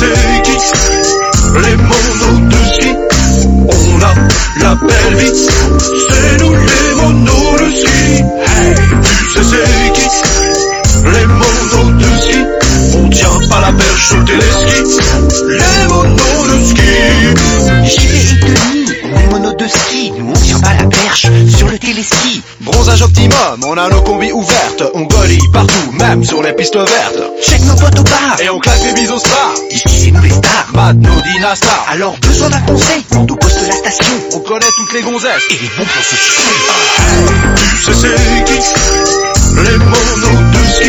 c'est qui? Les monos de ski. On a la belle vie, c'est nous les monos de ski. Hey, tu sais c'est qui? Les monos de ski. On tient pas la perche sur le téléski. Les monos de ski. Gilet et tenue, on est mono de ski. Nous on tient pas la perche sur le téléski. Bronzage optimum, on a nos combis ouvertes. On golie partout, même sur les pistes vertes. Check nos potes au bar, Et on claque les bises au spa. ici c'est nous les stars. Mad no Dynastar. Alors besoin d'un conseil, quand on poste la station. On connaît toutes les gonzesses. Et les bons pour se chier. Tu sais c'est qui? Les monos de ski.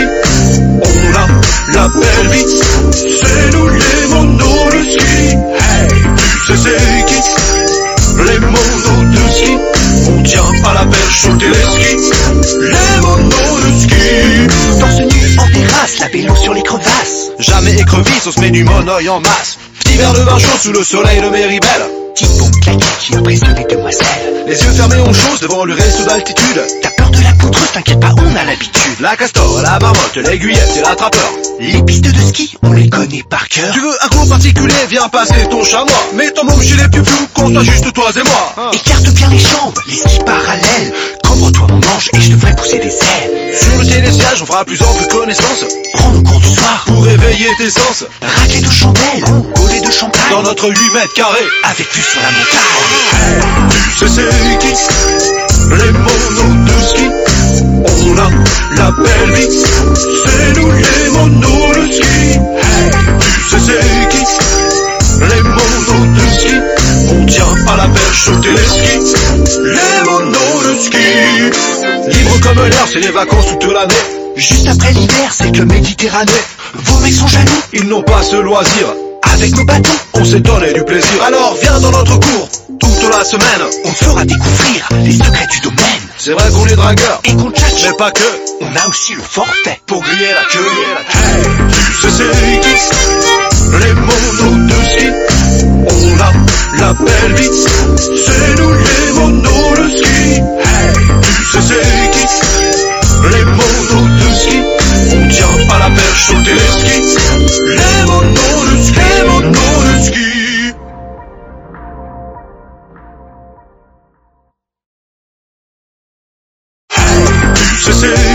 On a la belle vie, c'est nous les monos de ski. Hey, tu sais c'est qui? Les monos de ski. On tient pas la perche sur le téléski. Les monos de ski. Torse nu en terrasse, la vélo sur les crevasses. Jamais écrevisse, on se met du monoeil en masse. Petit verre de vin chaud sous le soleil de Méribel. Petite bombe claquée qui impressionne les demoiselles. Les yeux fermés on chose devant le réseau d'altitude. T'as peur de la poudreuse, t'inquiète pas, on a l'habitude. La castor, la marmotte, l'aiguillette et l'attrapeur. Les pistes de ski, on les connaît par cœur. Tu veux un cours particulier, viens passer ton chamois. Mets ton môme chez les piou-piou, qu'on soit juste toi et moi. Écarte bien les jambes, les skis parallèles. Cambre-toi mon ange et je te ferai pousser des ailes. Sur le télésiège, on fera plus ample connaissance. Prends nos cours du soir, Pour réveiller tes sens. raclée de chandelles, gaulée de champagne. Dans notre 8 mètres carrés. Avec vue sur la montagne. Tu sais c'est qui? Les monos de ski. On a la belle vie, c'est nous les monos de ski. Hey, tu sais c'est qui? Les monos de ski. On tient pas la perche sur le téléski. Les monos de ski. Libre comme l'air, c'est les vacances toute l'année. Juste après l'hiver, c'est le Méditerranée. Vos mecs sont jaloux, Ils n'ont pas ce loisir. avec nos bâtons, On s'est donné du plaisir. Alors viens dans notre cours, toute la semaine. on te fera découvrir les secrets du domaine. C'est vrai qu'on est dragueurs, Et qu'on tchatche, mais pas que. on a aussi le forfait. Pour griller la queue. Hey, tu sais c'est qui? Les monos de ski. On a la belle vie, c'est nous les monos de ski. Hey, tu sais c'est qui? Les monos de ski. On tient pas la perche sur le téléski. Les monos de ski, les monos de ski. Hey, tu sais c'est